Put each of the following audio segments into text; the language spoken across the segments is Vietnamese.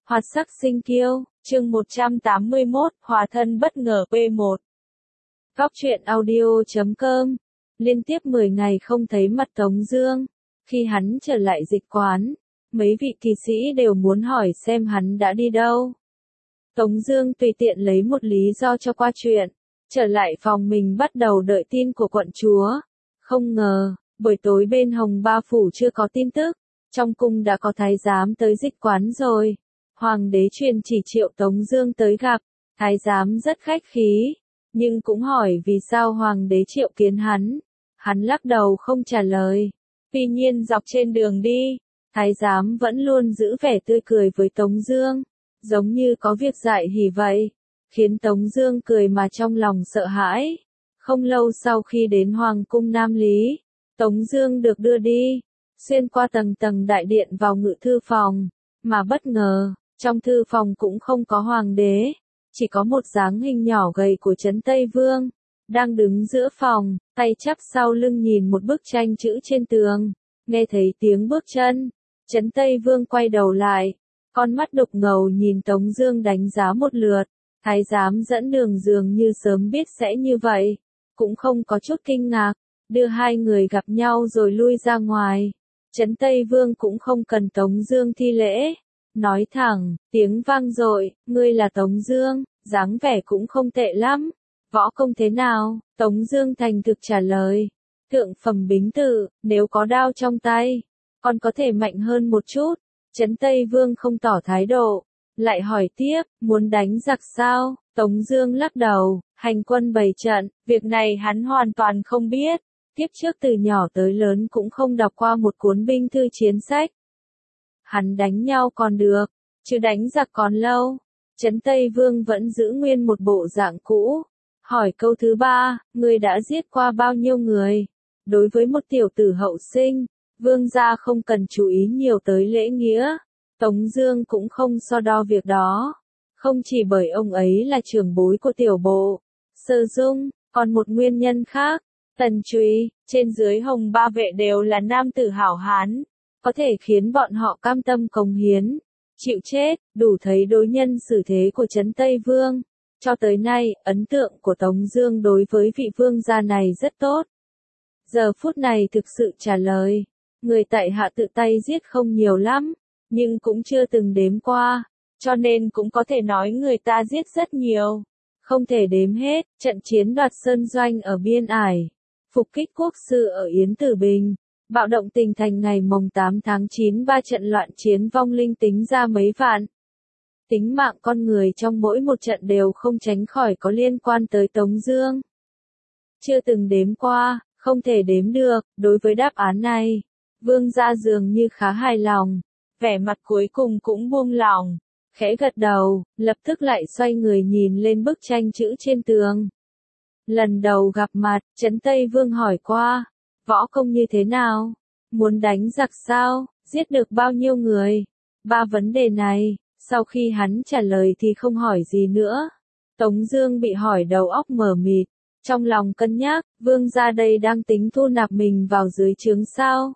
Hoạt sắc sinh kiêu, chương 181, hòa thân bất ngờ P1. Góc truyện audio.com. Liên tiếp 10 ngày không thấy mặt Tống Dương. Khi hắn trở lại dịch quán, mấy vị kỳ sĩ đều muốn hỏi xem hắn đã đi đâu. Tống Dương tùy tiện lấy một lý do cho qua chuyện, trở lại phòng mình bắt đầu đợi tin của quận chúa. Không ngờ, buổi tối bên Hồng Ba Phủ chưa có tin tức, trong cung đã có thái giám tới dịch quán rồi. Hoàng đế truyền chỉ triệu Tống Dương tới gặp, thái giám rất khách khí, nhưng cũng hỏi vì sao hoàng đế triệu kiến hắn. Hắn lắc đầu không trả lời. Tuy nhiên dọc trên đường đi, thái giám vẫn luôn giữ vẻ tươi cười với Tống Dương, giống như có việc dạy hỉ vậy, khiến Tống Dương cười mà trong lòng sợ hãi. Không lâu sau khi đến Hoàng cung Nam Lý, Tống Dương được đưa đi, xuyên qua tầng tầng đại điện vào ngự thư phòng, mà bất ngờ, trong thư phòng cũng không có hoàng đế, chỉ có một dáng hình nhỏ gầy của Trấn Tây Vương, đang đứng giữa phòng, tay chắp sau lưng nhìn một bức tranh chữ trên tường. Nghe thấy tiếng bước chân, Trấn Tây Vương quay đầu lại, con mắt đục ngầu nhìn Tống Dương đánh giá một lượt. Thái giám dẫn đường dường như sớm biết sẽ như vậy, cũng không có chút kinh ngạc, đưa hai người gặp nhau rồi lui ra ngoài. Trấn Tây Vương cũng không cần Tống Dương thi lễ, nói thẳng, tiếng vang dội, ngươi là Tống Dương, dáng vẻ cũng không tệ lắm, võ công thế nào? Tống Dương thành thực trả lời, thượng phẩm bính tử, nếu có đao trong tay, còn có thể mạnh hơn một chút. Trấn Tây Vương không tỏ thái độ, lại hỏi tiếp, muốn đánh giặc sao? Tống Dương lắc đầu, hành quân bày trận, việc này hắn hoàn toàn không biết. Tiếp trước từ nhỏ tới lớn cũng không đọc qua một cuốn binh thư chiến sách. Hắn đánh nhau còn được, chứ đánh giặc còn lâu. Trấn Tây Vương vẫn giữ nguyên một bộ dạng cũ. Hỏi câu thứ ba, ngươi đã giết qua bao nhiêu người? Đối với một tiểu tử hậu sinh, vương gia không cần chú ý nhiều tới lễ nghĩa. Tống Dương cũng không so đo việc đó. Không chỉ bởi ông ấy là trưởng bối của tiểu bộ Sơ Dung, còn một nguyên nhân khác. Tần Trụy, trên dưới Hồng Ba vệ đều là nam tử hảo hán, có thể khiến bọn họ cam tâm cống hiến, chịu chết, đủ thấy đối nhân xử thế của Trấn Tây Vương. Cho tới nay, ấn tượng của Tống Dương đối với vị vương gia này rất tốt. Giờ phút này thực sự trả lời, người tại hạ tự tay giết không nhiều lắm, nhưng cũng chưa từng đếm qua, cho nên cũng có thể nói người ta giết rất nhiều, không thể đếm hết. Trận chiến đoạt Sơn Doanh ở Biên Ải, phục kích quốc sư ở Yến Tử Bình, bạo động Tỉnh Thành ngày mồng 8 tháng 9, ba trận loạn chiến vong linh tính ra mấy vạn. Tính mạng con người trong mỗi một trận đều không tránh khỏi có liên quan tới Tống Dương. Chưa từng đếm qua, không thể đếm được. Đối với đáp án này, vương gia dường như khá hài lòng, vẻ mặt cuối cùng cũng buông lỏng, khẽ gật đầu, lập tức lại xoay người nhìn lên bức tranh chữ trên tường. Lần đầu gặp mặt, Trấn Tây Vương hỏi qua, võ công như thế nào? Muốn đánh giặc sao? Giết được bao nhiêu người? Ba vấn đề này, sau khi hắn trả lời thì không hỏi gì nữa. Tống Dương bị hỏi đầu óc mờ mịt, trong lòng cân nhắc, vương gia đây đang tính thu nạp mình vào dưới trướng sao?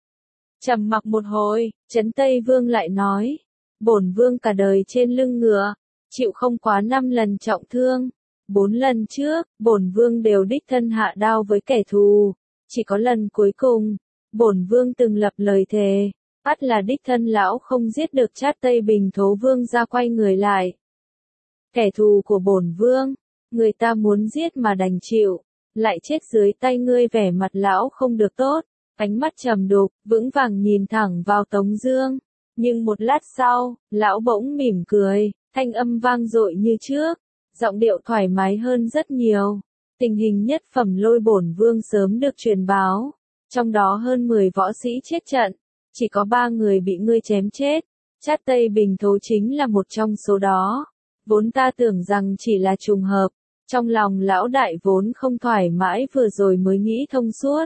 Trầm mặc một hồi, Trấn Tây Vương lại nói, bổn vương cả đời trên lưng ngựa, chịu không quá 5 lần trọng thương. 4 lần trước, bổn vương đều đích thân hạ đao với kẻ thù, chỉ có lần cuối cùng, bổn vương từng lập lời thề, ắt là đích thân lão không giết được Trát Tây Bình Thố Vương ra quay người lại. Kẻ thù của bổn vương, người ta muốn giết mà đành chịu, lại chết dưới tay ngươi. Vẻ mặt lão không được tốt, ánh mắt trầm đục, vững vàng nhìn thẳng vào Tống Dương. Nhưng một lát sau, lão bỗng mỉm cười, thanh âm vang dội như trước, giọng điệu thoải mái hơn rất nhiều. Tình hình nhất phẩm Lôi bổn vương sớm được truyền báo, trong đó hơn 10 võ sĩ chết trận, chỉ có 3 người bị ngươi chém chết. Trát Tây Bình Thố chính là một trong số đó. Vốn ta tưởng rằng chỉ là trùng hợp, trong lòng lão đại vốn không thoải mái vừa rồi mới nghĩ thông suốt.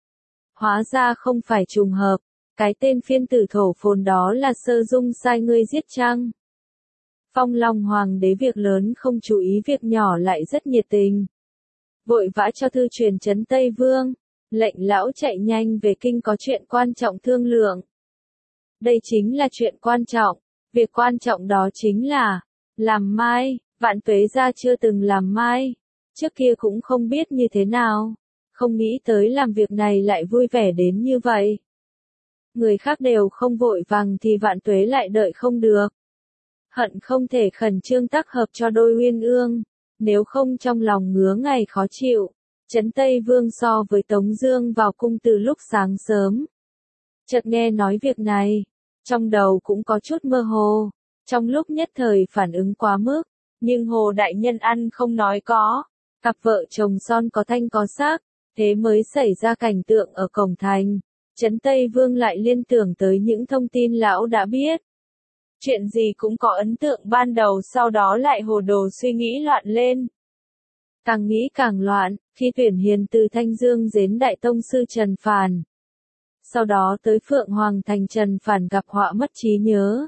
Hóa ra không phải trùng hợp, cái tên phiên tử thổ phồn đó là Sơ Dung sai ngươi giết chăng? Phong Long Hoàng đế việc lớn không chú ý việc nhỏ lại rất nhiệt tình. Vội vã cho thư truyền Trấn Tây Vương, lệnh lão chạy nhanh về kinh có chuyện quan trọng thương lượng. Đây chính là chuyện quan trọng, Việc quan trọng đó chính là, làm mai, Vạn Tuế gia chưa từng làm mai. Trước kia cũng không biết như thế nào. Không nghĩ tới làm việc này lại vui vẻ đến như vậy. Người khác đều không vội vàng thì Vạn Tuế lại đợi không được. Hận không thể khẩn trương tác hợp cho đôi uyên ương. Nếu không trong lòng ngứa ngày khó chịu. Trấn Tây Vương so với Tống Dương vào cung từ lúc sáng sớm. Chợt nghe nói việc này. Trong đầu cũng có chút mơ hồ. Trong lúc nhất thời phản ứng quá mức. Nhưng Hồ Đại Nhân ăn không nói có. Cặp vợ chồng son có thanh có xác. Thế mới xảy ra cảnh tượng ở cổng thành. Trấn Tây Vương lại liên tưởng tới những thông tin lão đã biết. Chuyện gì cũng có ấn tượng ban đầu, sau đó lại hồ đồ suy nghĩ loạn lên. Càng nghĩ càng loạn, khi tuyển hiền từ Thanh Dương đến Đại Tông Sư Trần Phàn. Sau đó tới Phượng Hoàng Thành, Trần Phàn gặp họa mất trí nhớ.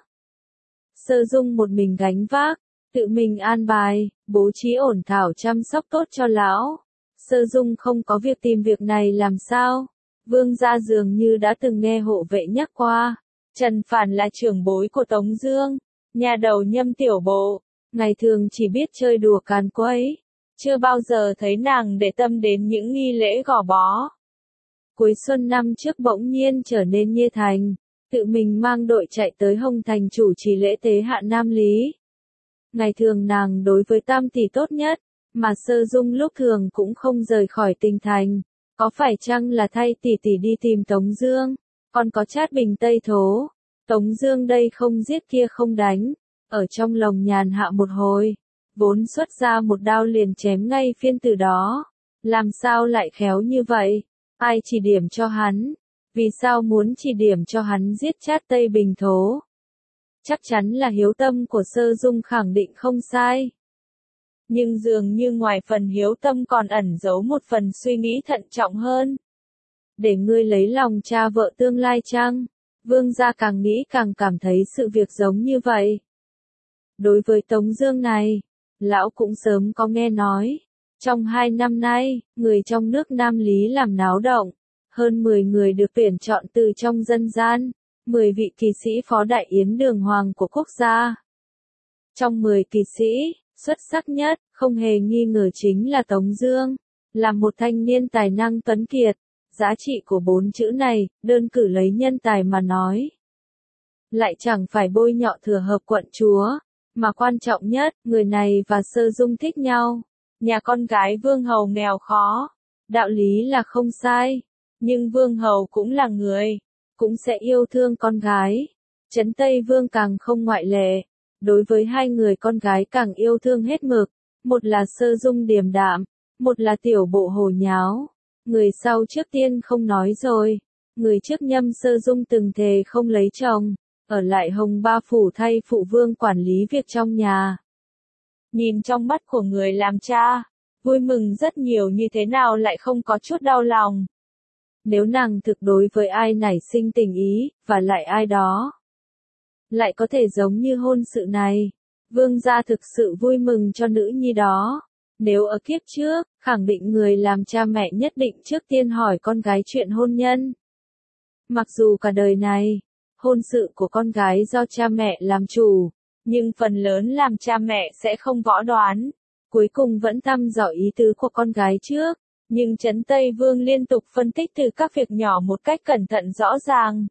Sơ Dung một mình gánh vác, tự mình an bài, bố trí ổn thỏa chăm sóc tốt cho lão. Sơ Dung không có việc tìm việc này làm sao? Vương gia dường như đã từng nghe hộ vệ nhắc qua. Trần Phàn là trưởng bối của Tống Dương, nhà đầu Nhâm tiểu bộ, ngày thường chỉ biết chơi đùa càn quấy, chưa bao giờ thấy nàng để tâm đến những nghi lễ gò bó. Cuối xuân năm trước bỗng nhiên trở nên nhiệt thành, tự mình mang đội chạy tới Hồng Thành chủ trì lễ tế hạ Nam Lý. Ngày thường nàng đối với Tam tỷ tốt nhất, mà Sơ Dung lúc thường cũng không rời khỏi Kinh thành. Có phải chăng là thay tỷ tỷ đi tìm Tống Dương? Còn có Trát Bình Tây Thố. Tống Dương đây không giết kia không đánh, ở trong lòng nhàn hạ một hồi, vốn xuất ra một đao liền chém ngay phiên tử đó. Làm sao lại khéo như vậy? Ai chỉ điểm cho hắn? Vì sao muốn chỉ điểm cho hắn giết Trát Tây Bình Thố? Chắc chắn là hiếu tâm của Sơ Dung khẳng định không sai. Nhưng dường như ngoài phần hiếu tâm còn ẩn giấu một phần suy nghĩ thận trọng hơn. Để ngươi lấy lòng cha vợ tương lai chăng? Vương gia càng nghĩ càng cảm thấy sự việc giống như vậy. Đối với Tống Dương này, lão cũng sớm có nghe nói. Trong 2 năm nay, người trong nước Nam Lý làm náo động. Hơn 10 người được tuyển chọn từ trong dân gian. 10 vị kỳ sĩ phó đại yến đường hoàng của quốc gia. Trong 10 kỳ sĩ, xuất sắc nhất, không hề nghi ngờ chính là Tống Dương. Là một thanh niên tài năng tuấn kiệt. Giá trị của 4 chữ này, đơn cử lấy nhân tài mà nói. Lại chẳng phải bôi nhọ Thừa Hợp quận chúa. Mà quan trọng nhất, người này và Sơ Dung thích nhau. Nhà con gái Vương Hầu nghèo khó. Đạo lý là không sai. Nhưng Vương Hầu cũng là người. Cũng sẽ yêu thương con gái. Trấn Tây Vương càng không ngoại lệ. Đối với 2 người con gái càng yêu thương hết mực. Một là Sơ Dung điềm đạm. Một là tiểu bộ hồ nháo. Người sau trước tiên không nói rồi. Người trước Nhâm Sơ Dung từng thề không lấy chồng. Ở lại Hồng Ba Phủ thay phụ vương quản lý việc trong nhà. Nhìn trong mắt của người làm cha, vui mừng rất nhiều như thế nào lại không có chút đau lòng. Nếu nàng thực đối với ai nảy sinh tình ý, và lại ai đó lại có thể giống như hôn sự này, vương gia thực sự vui mừng cho nữ nhi đó. Nếu ở kiếp trước, khẳng định người làm cha mẹ nhất định trước tiên hỏi con gái chuyện hôn nhân. Mặc dù cả đời này, hôn sự của con gái do cha mẹ làm chủ, nhưng phần lớn làm cha mẹ sẽ không võ đoán. Cuối cùng vẫn thăm dò ý tứ của con gái trước. Nhưng Trấn Tây Vương liên tục phân tích từ các việc nhỏ một cách cẩn thận rõ ràng.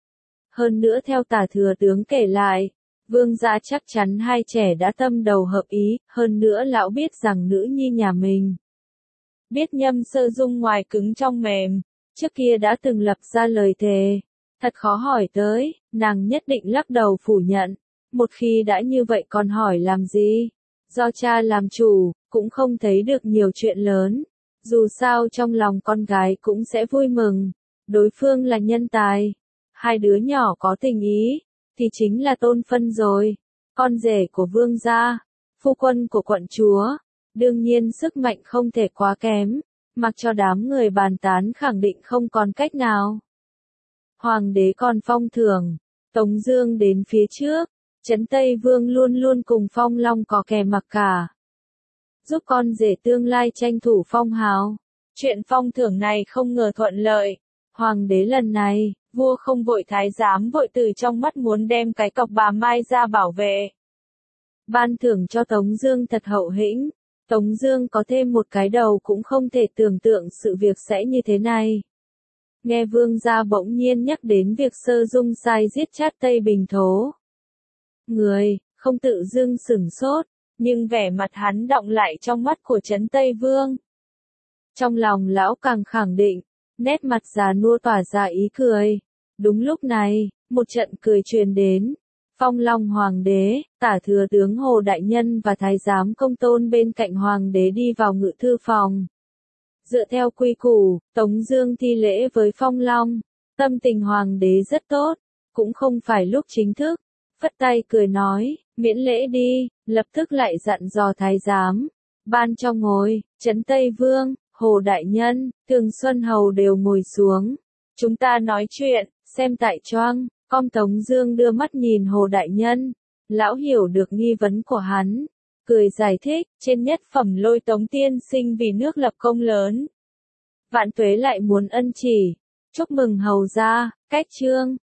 Hơn nữa theo Tả Thừa Tướng kể lại, vương gia chắc chắn 2 trẻ đã tâm đầu hợp ý, hơn nữa lão biết rằng nữ nhi nhà mình. Biết Nhâm Sơ Dung ngoài cứng trong mềm, trước kia đã từng lập ra lời thề. Thật khó hỏi tới, nàng nhất định lắc đầu phủ nhận. Một khi đã như vậy còn hỏi làm gì? Do cha làm chủ, cũng không thấy được nhiều chuyện lớn. Dù sao trong lòng con gái cũng sẽ vui mừng. Đối phương là nhân tài. 2 đứa nhỏ có tình ý, thì chính là Tôn Phân rồi. Con rể của vương gia, phu quân của quận chúa. Đương nhiên sức mạnh không thể quá kém. Mặc cho đám người bàn tán khẳng định không còn cách nào. Hoàng đế còn phong thưởng. Tống Dương đến phía trước. Trấn Tây Vương luôn luôn cùng Phong Long có kè mặc cả. Giúp con rể tương lai tranh thủ phong hào. Chuyện phong thưởng này không ngờ thuận lợi. Hoàng đế lần này, Vua không vội, thái giám vội, từ trong mắt muốn đem cái cọc bà Mai ra bảo vệ. Ban thưởng cho Tống Dương thật hậu hĩnh. Tống Dương có thêm một cái đầu cũng không thể tưởng tượng sự việc sẽ như thế này. Nghe Vương gia bỗng nhiên nhắc đến việc Sơ Dung sai giết Trát Tây Bình Thố. Người, không tự dưng sửng sốt, nhưng vẻ mặt hắn đọng lại trong mắt của Trấn Tây Vương. Trong lòng lão càng khẳng định, nét mặt già nua tỏa ra ý cười. Đúng lúc này, một trận cười truyền đến. Phong Long Hoàng đế, Tả Thừa tướng Hồ Đại Nhân và Thái giám Công Tôn bên cạnh Hoàng đế đi vào ngự thư phòng. Dựa theo quy củ, Tống Dương thi lễ với Phong Long. Tâm tình Hoàng đế rất tốt, cũng không phải lúc chính thức. Phất tay cười nói, miễn lễ đi, lập tức lại dặn dò Thái giám. Ban cho ngồi, Trấn Tây Vương, Hồ Đại Nhân, Thường Xuân Hầu đều ngồi xuống. Chúng ta nói chuyện, xem tại choang. Tống Dương đưa mắt nhìn Hồ Đại Nhân. Lão hiểu được nghi vấn của hắn. Cười giải thích, trên nhất phẩm Lôi Tống tiên sinh vì nước lập công lớn. Vạn tuế lại muốn ân chỉ. Chúc mừng hầu gia, cách chương.